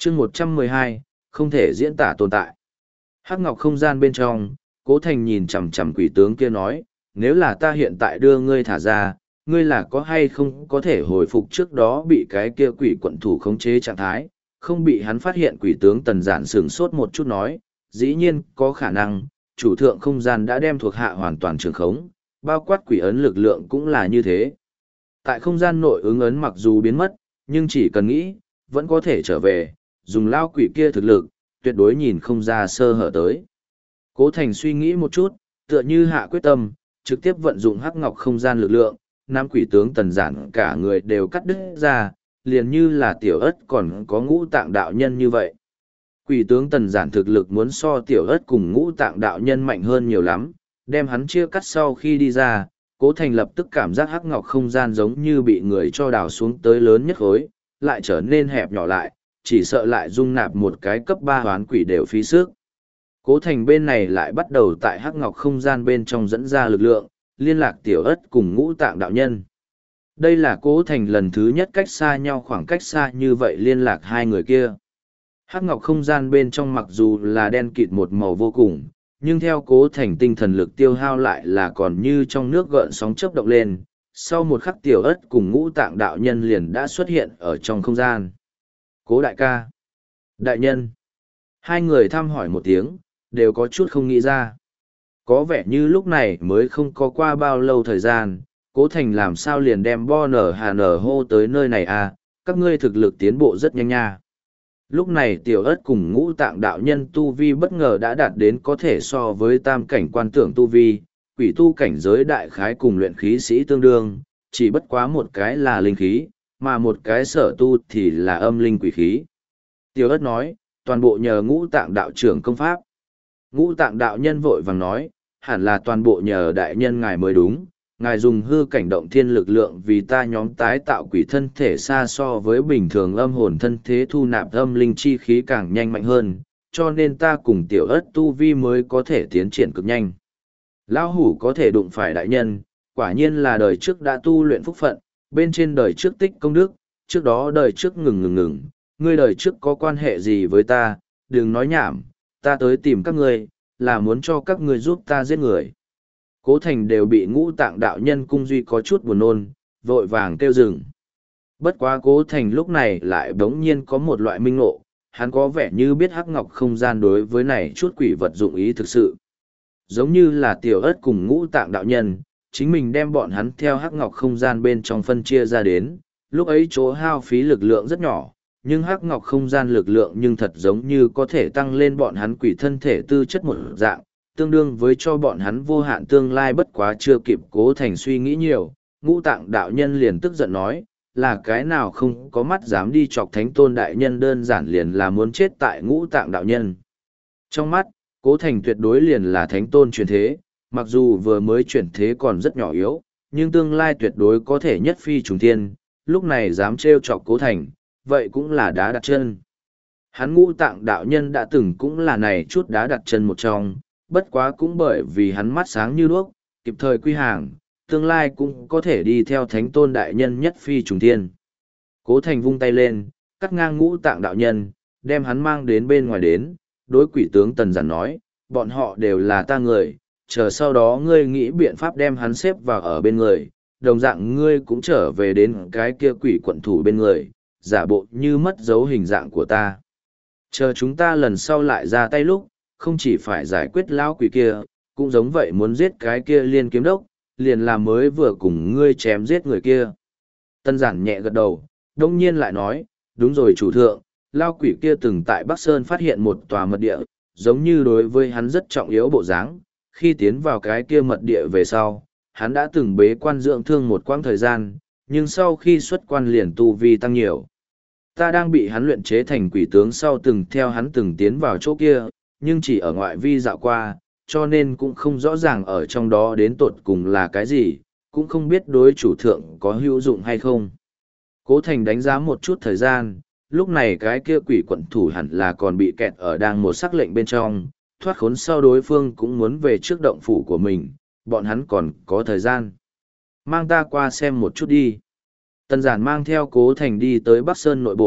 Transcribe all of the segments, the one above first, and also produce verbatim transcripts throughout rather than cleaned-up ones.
chương một trăm mười hai, không thể diễn tả tồn tại. Hắc ngọc không gian bên trong, Cố Thành nhìn chằm chằm quỷ tướng kia nói, nếu là ta hiện tại đưa ngươi thả ra, ngươi là có hay không có thể hồi phục trước đó bị cái kia quỷ quận thủ khống chế trạng thái, không bị hắn phát hiện. Quỷ tướng Tần Giản sửng sốt một chút nói, dĩ nhiên có khả năng, chủ thượng không gian đã đem thuộc hạ hoàn toàn trường khống, bao quát quỷ ấn lực lượng cũng là như thế. Tại không gian nội ứng ấn mặc dù biến mất, nhưng chỉ cần nghĩ, vẫn có thể trở về, dùng lao quỷ kia thực lực, tuyệt đối nhìn không ra sơ hở tới. Cố Thành suy nghĩ một chút, tựa như hạ quyết tâm, trực tiếp vận dụng hắc ngọc không gian lực lượng, nam quỷ tướng Tần Giản cả người đều cắt đứt ra, liền như là tiểu ất còn có ngũ tạng đạo nhân như vậy. Quỷ tướng Tần Giản thực lực muốn so tiểu ất cùng ngũ tạng đạo nhân mạnh hơn nhiều lắm, đem hắn chia cắt sau khi đi ra, Cố Thành lập tức cảm giác hắc ngọc không gian giống như bị người cho đào xuống tới lớn nhất khối, lại trở nên hẹp nhỏ lại, chỉ sợ lại dung nạp một cái cấp ba hoán quỷ đều phí sức. Cố Thành bên này lại bắt đầu tại hắc ngọc không gian bên trong dẫn ra lực lượng, liên lạc tiểu ất cùng ngũ tạng đạo nhân. Đây là Cố Thành lần thứ nhất cách xa nhau khoảng cách xa như vậy liên lạc hai người kia. Hắc ngọc không gian bên trong mặc dù là đen kịt một màu vô cùng, nhưng theo Cố Thành tinh thần lực tiêu hao lại là còn như trong nước gợn sóng chớp động lên. Sau một khắc tiểu ất cùng ngũ tạng đạo nhân liền đã xuất hiện ở trong không gian. Cố đại ca, đại nhân, hai người thăm hỏi một tiếng, đều có chút không nghĩ ra. Có vẻ như lúc này mới không có qua bao lâu thời gian, Cố Thành làm sao liền đem bo nở hà nở hô tới nơi này à, các ngươi thực lực tiến bộ rất nhanh nha. Lúc này tiểu ất cùng ngũ tạng đạo nhân tu vi bất ngờ đã đạt đến có thể so với tam cảnh quan tưởng tu vi, quỷ tu cảnh giới đại khái cùng luyện khí sĩ tương đương, chỉ bất quá một cái là linh khí, mà một cái sở tu thì là âm linh quỷ khí. Tiểu ất nói, toàn bộ nhờ ngũ tạng đạo trưởng công pháp. Ngũ tạng đạo nhân vội vàng nói, hẳn là toàn bộ nhờ đại nhân ngài mới đúng, ngài dùng hư cảnh động thiên lực lượng vì ta nhóm tái tạo quỷ thân thể xa so với bình thường âm hồn thân thế thu nạp âm linh chi khí càng nhanh mạnh hơn, cho nên ta cùng tiểu ất tu vi mới có thể tiến triển cực nhanh. Lão hủ có thể đụng phải đại nhân, quả nhiên là đời trước đã tu luyện phúc phận, bên trên đời trước tích công đức, trước đó đời trước ngừng ngừng ngừng, ngươi đời trước có quan hệ gì với ta, đừng nói nhảm, ta tới tìm các ngươi, là muốn cho các ngươi giúp ta giết người. Cố Thành đều bị ngũ tạng đạo nhân cung duy có chút buồn nôn, vội vàng kêu dừng. Bất quá Cố Thành lúc này lại đống nhiên có một loại minh ngộ, hắn có vẻ như biết hắc ngọc không gian đối với này chút quỷ vật dụng ý thực sự. Giống như là tiểu ất cùng ngũ tạng đạo nhân, chính mình đem bọn hắn theo hắc ngọc không gian bên trong phân chia ra đến, lúc ấy chỗ hao phí lực lượng rất nhỏ, nhưng hắc ngọc không gian lực lượng nhưng thật giống như có thể tăng lên bọn hắn quỷ thân thể tư chất một dạng, tương đương với cho bọn hắn vô hạn tương lai. Bất quá chưa kịp Cố Thành suy nghĩ nhiều, ngũ tạng đạo nhân liền tức giận nói, là cái nào không có mắt dám đi chọc thánh tôn đại nhân, đơn giản liền là muốn chết tại ngũ tạng đạo nhân. Trong mắt, Cố Thành tuyệt đối liền là thánh tôn truyền thế, mặc dù vừa mới chuyển thế còn rất nhỏ yếu, nhưng tương lai tuyệt đối có thể nhất phi trùng thiên, lúc này dám trêu chọc Cố Thành, vậy cũng là đá đặt chân. Hắn ngũ tạng đạo nhân đã từng cũng là này chút đá đặt chân một trong, bất quá cũng bởi vì hắn mắt sáng như đuốc, kịp thời quy hàng, tương lai cũng có thể đi theo thánh tôn đại nhân nhất phi trùng thiên. Cố Thành vung tay lên, cắt ngang ngũ tạng đạo nhân, đem hắn mang đến bên ngoài đến, đối quỷ tướng Tần Giản nói, bọn họ đều là ta người, chờ sau đó ngươi nghĩ biện pháp đem hắn xếp vào ở bên người, đồng dạng ngươi cũng trở về đến cái kia quỷ quận thủ bên người, giả bộ như mất dấu hình dạng của ta. Chờ chúng ta lần sau lại ra tay lúc, không chỉ phải giải quyết lão quỷ kia, cũng giống vậy muốn giết cái kia Liên Kiếm Đốc, liền là mới vừa cùng ngươi chém giết người kia. Tân Giản nhẹ gật đầu, đông nhiên lại nói, đúng rồi chủ thượng, lão quỷ kia từng tại Bắc Sơn phát hiện một tòa mật địa, giống như đối với hắn rất trọng yếu bộ dáng. Khi tiến vào cái kia mật địa về sau, hắn đã từng bế quan dưỡng thương một quãng thời gian, nhưng sau khi xuất quan liền tu vi tăng nhiều. Ta đang bị hắn luyện chế thành quỷ tướng sau từng theo hắn từng tiến vào chỗ kia, nhưng chỉ ở ngoại vi dạo qua, cho nên cũng không rõ ràng ở trong đó đến tột cùng là cái gì, cũng không biết đối chủ thượng có hữu dụng hay không. Cố Thành đánh giá một chút thời gian, lúc này cái kia quỷ quận thủ hẳn là còn bị kẹt ở đang một sắc lệnh bên trong, thoát khốn sau đối phương cũng muốn về trước động phủ của mình, bọn hắn còn có thời gian. Mang ta qua xem một chút đi. Tần Giản mang theo Cố Thành đi tới Bắc Sơn nội bộ,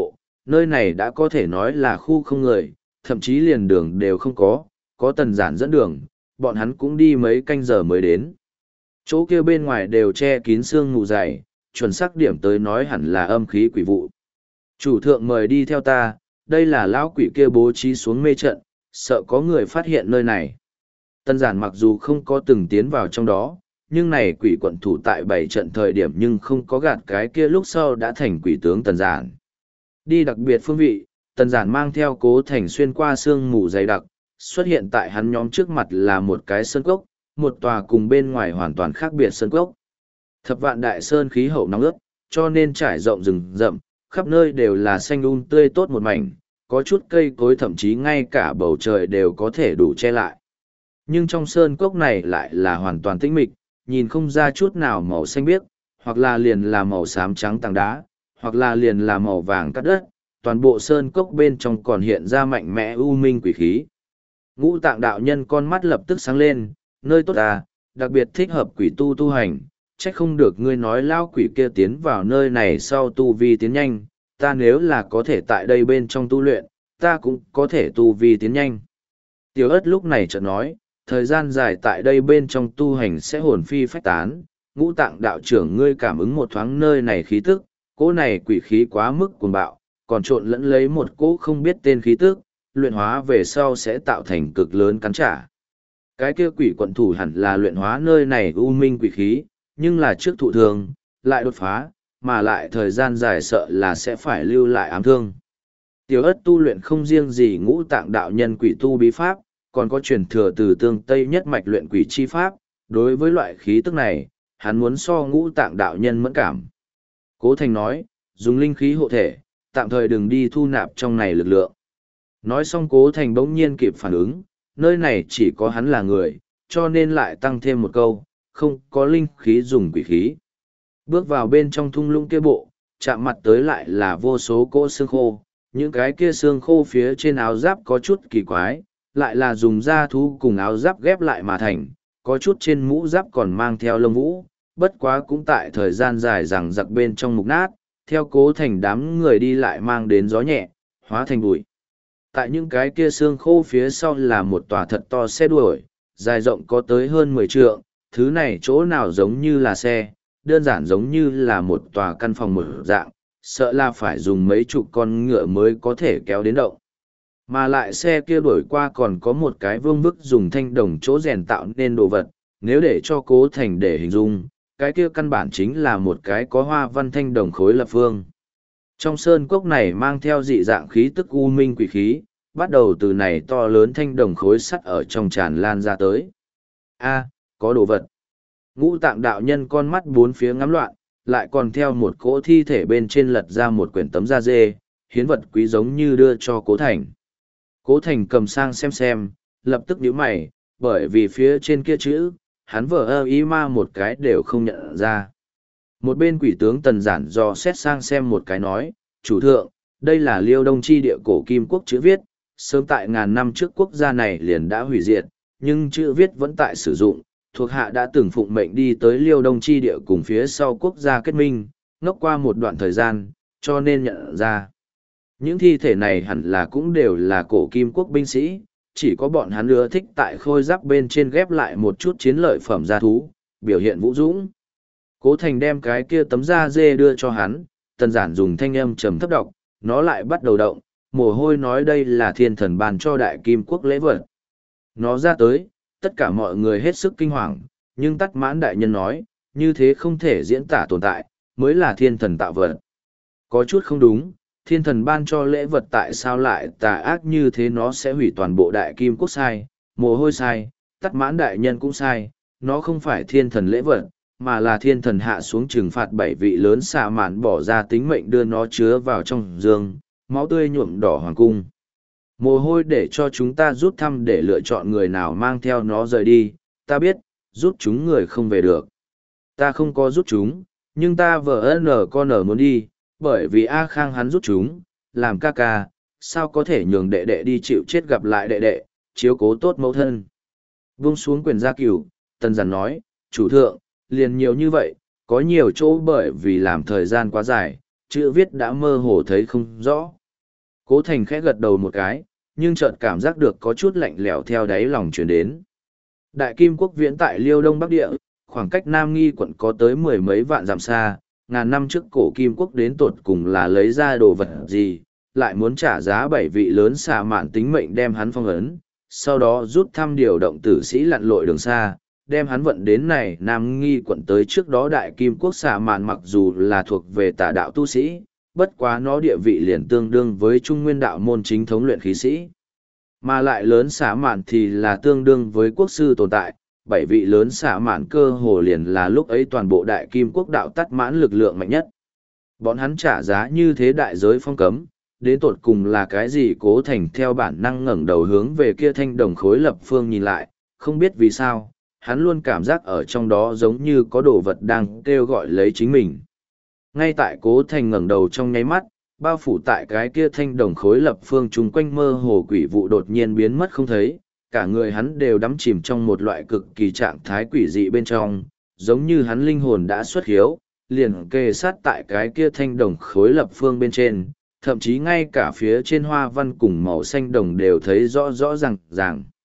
nơi này đã có thể nói là khu không người, thậm chí liền đường đều không có, có tần giản dẫn đường, bọn hắn cũng đi mấy canh giờ mới đến. Chỗ kia bên ngoài đều che kín sương mù dày, chuẩn xác điểm tới nói hẳn là âm khí quỷ vụ. Chủ thượng mời đi theo ta, đây là lão quỷ kia bố trí xuống mê trận, sợ có người phát hiện nơi này. Tân giản mặc dù không có từng tiến vào trong đó, nhưng này quỷ quận thủ tại bảy trận thời điểm nhưng không có gạt cái kia lúc sau đã thành quỷ tướng tần giản. Đi đặc biệt phương vị, tần giản mang theo Cố Thành xuyên qua sương mù dày đặc, xuất hiện tại hắn nhóm trước mặt là một cái sơn cốc, một tòa cùng bên ngoài hoàn toàn khác biệt sơn cốc. Thập vạn đại sơn khí hậu nóng ướt, cho nên trải rộng rừng rậm, khắp nơi đều là xanh um tươi tốt một mảnh, có chút cây cối thậm chí ngay cả bầu trời đều có thể đủ che lại. Nhưng trong sơn cốc này lại là hoàn toàn tĩnh mịch, nhìn không ra chút nào màu xanh biếc, hoặc là liền là màu xám trắng tảng đá, hoặc là liền là màu vàng cắt đất, toàn bộ sơn cốc bên trong còn hiện ra mạnh mẽ u minh quỷ khí. Ngũ Tạng đạo nhân con mắt lập tức sáng lên, nơi tốt à, đặc biệt thích hợp quỷ tu tu hành, trách không được ngươi nói lao quỷ kia tiến vào nơi này sau tu vi tiến nhanh, ta nếu là có thể tại đây bên trong tu luyện, ta cũng có thể tu vi tiến nhanh. Tiểu ất lúc này chợt nói, thời gian dài tại đây bên trong tu hành sẽ hồn phi phách tán, Ngũ Tạng đạo trưởng ngươi cảm ứng một thoáng nơi này khí tức, cỗ này quỷ khí quá mức cuồng bạo, còn trộn lẫn lấy một cỗ không biết tên khí tức, luyện hóa về sau sẽ tạo thành cực lớn cắn trả. Cái kia quỷ quận thủ hẳn là luyện hóa nơi này u minh quỷ khí, nhưng là trước thụ thường, lại đột phá, mà lại thời gian dài sợ là sẽ phải lưu lại ám thương. Tiểu ất tu luyện không riêng gì Ngũ Tạng đạo nhân quỷ tu bí pháp, còn có truyền thừa từ tương Tây nhất mạch luyện quỷ chi pháp, đối với loại khí tức này, hắn muốn so Ngũ Tạng đạo nhân mẫn cảm. Cố Thành nói, dùng linh khí hộ thể, tạm thời đừng đi thu nạp trong này lực lượng. Nói xong Cố Thành bỗng nhiên kịp phản ứng, nơi này chỉ có hắn là người, cho nên lại tăng thêm một câu, không có linh khí dùng quỷ khí. Bước vào bên trong thung lũng kia bộ, chạm mặt tới lại là vô số cỗ xương khô, những cái kia xương khô phía trên áo giáp có chút kỳ quái, lại là dùng da thú cùng áo giáp ghép lại mà thành, có chút trên mũ giáp còn mang theo lông vũ, bất quá cũng tại thời gian dài rằng giặc bên trong mục nát, theo Cố Thành đám người đi lại mang đến gió nhẹ, hóa thành bụi. Tại những cái kia xương khô phía sau là một tòa thật to xe đuổi, dài rộng có tới hơn mười trượng, thứ này chỗ nào giống như là xe, đơn giản giống như là một tòa căn phòng một dạng, sợ là phải dùng mấy chục con ngựa mới có thể kéo đến động. Mà lại xe kia đuổi qua còn có một cái vương vức dùng thanh đồng chỗ rèn tạo nên đồ vật, nếu để cho Cố Thành để hình dung, cái kia căn bản chính là một cái có hoa văn thanh đồng khối lập phương. Trong sơn cốc này mang theo dị dạng khí tức u minh quỷ khí, bắt đầu từ này to lớn thanh đồng khối sắt ở trong tràn lan ra tới. A, có đồ vật. Ngũ Tạng đạo nhân con mắt bốn phía ngắm loạn, lại còn theo một cỗ thi thể bên trên lật ra một quyển tấm da dê, hiến vật quý giống như đưa cho Cố Thành. Cố Thành cầm sang xem xem, lập tức nhíu mày, bởi vì phía trên kia chữ, hắn vờ ơ ý ma một cái đều không nhận ra. Một bên quỷ tướng tần giản do xét sang xem một cái nói, chủ thượng, đây là Liêu Đông Chi địa cổ kim quốc chữ viết, sớm tại ngàn năm trước quốc gia này liền đã hủy diệt, nhưng chữ viết vẫn tại sử dụng, thuộc hạ đã từng phụng mệnh đi tới Liêu Đông Chi địa cùng phía sau quốc gia kết minh, ngốc qua một đoạn thời gian, cho nên nhận ra. Những thi thể này hẳn là cũng đều là cổ kim quốc binh sĩ, chỉ có bọn hắn ưa thích tại khôi giáp bên trên ghép lại một chút chiến lợi phẩm gia thú, biểu hiện vũ dũng. Cố Thành đem cái kia tấm da dê đưa cho hắn, tần giản dùng thanh âm trầm thấp đọc, nó lại bắt đầu động, mồ hôi nói đây là thiên thần ban cho đại kim quốc lễ vật. Nó ra tới, tất cả mọi người hết sức kinh hoàng, nhưng Tắc Mãn đại nhân nói, như thế không thể diễn tả tồn tại, mới là thiên thần tạo vật. Có chút không đúng, thiên thần ban cho lễ vật tại sao lại tà ác như thế, nó sẽ hủy toàn bộ đại kim quốc sai, mồ hôi sai, Tắc Mãn đại nhân cũng sai, nó không phải thiên thần lễ vật, mà là thiên thần hạ xuống trừng phạt bảy vị lớn xạ mạn bỏ ra tính mệnh đưa nó chứa vào trong giường, máu tươi nhuộm đỏ hoàng cung. Mồ hôi để cho chúng ta rút thăm để lựa chọn người nào mang theo nó rời đi, ta biết, rút chúng người không về được. Ta không có rút chúng, nhưng ta vợ nở con nở muốn đi, bởi vì A Khang hắn rút chúng, làm ca ca, sao có thể nhường đệ đệ đi chịu chết gặp lại đệ đệ, chiếu cố tốt mẫu thân. Vung xuống quyền gia cửu, tần giản nói, chủ thượng, liền nhiều như vậy, có nhiều chỗ bởi vì làm thời gian quá dài, chữ viết đã mơ hồ thấy không rõ. Cố Thành khẽ gật đầu một cái, nhưng chợt cảm giác được có chút lạnh lẽo theo đáy lòng chuyển đến. Đại Kim Quốc viễn tại Liêu Đông Bắc Địa, khoảng cách Nam Nghi quận có tới mười mấy vạn dặm xa, ngàn năm trước cổ Kim Quốc đến tột cùng là lấy ra đồ vật gì, lại muốn trả giá bảy vị lớn xạ mạn tính mệnh đem hắn phong ấn, sau đó rút thăm điều động tử sĩ lặn lội đường xa, đem hắn vận đến này Nam Nghi quận tới trước đó Đại Kim Quốc xạ mạn mặc dù là thuộc về tà đạo tu sĩ, bất quá nó địa vị liền tương đương với Trung Nguyên đạo môn chính thống luyện khí sĩ. Mà lại lớn xạ mạn thì là tương đương với quốc sư tồn tại, bảy vị lớn xạ mạn cơ hồ liền là lúc ấy toàn bộ Đại Kim Quốc đạo tắt mãn lực lượng mạnh nhất. Bọn hắn trả giá như thế đại giới phong cấm, đến tột cùng là cái gì? Cố Thành theo bản năng ngẩng đầu hướng về kia thanh đồng khối lập phương nhìn lại, không biết vì sao, hắn luôn cảm giác ở trong đó giống như có đồ vật đang kêu gọi lấy chính mình. Ngay tại Cố Thành ngẩng đầu trong nháy mắt, bao phủ tại cái kia thanh đồng khối lập phương chung quanh mơ hồ quỷ vụ đột nhiên biến mất không thấy, cả người hắn đều đắm chìm trong một loại cực kỳ trạng thái quỷ dị bên trong, giống như hắn linh hồn đã xuất hiếu, liền kề sát tại cái kia thanh đồng khối lập phương bên trên, thậm chí ngay cả phía trên hoa văn cùng màu xanh đồng đều thấy rõ rõ ràng ràng.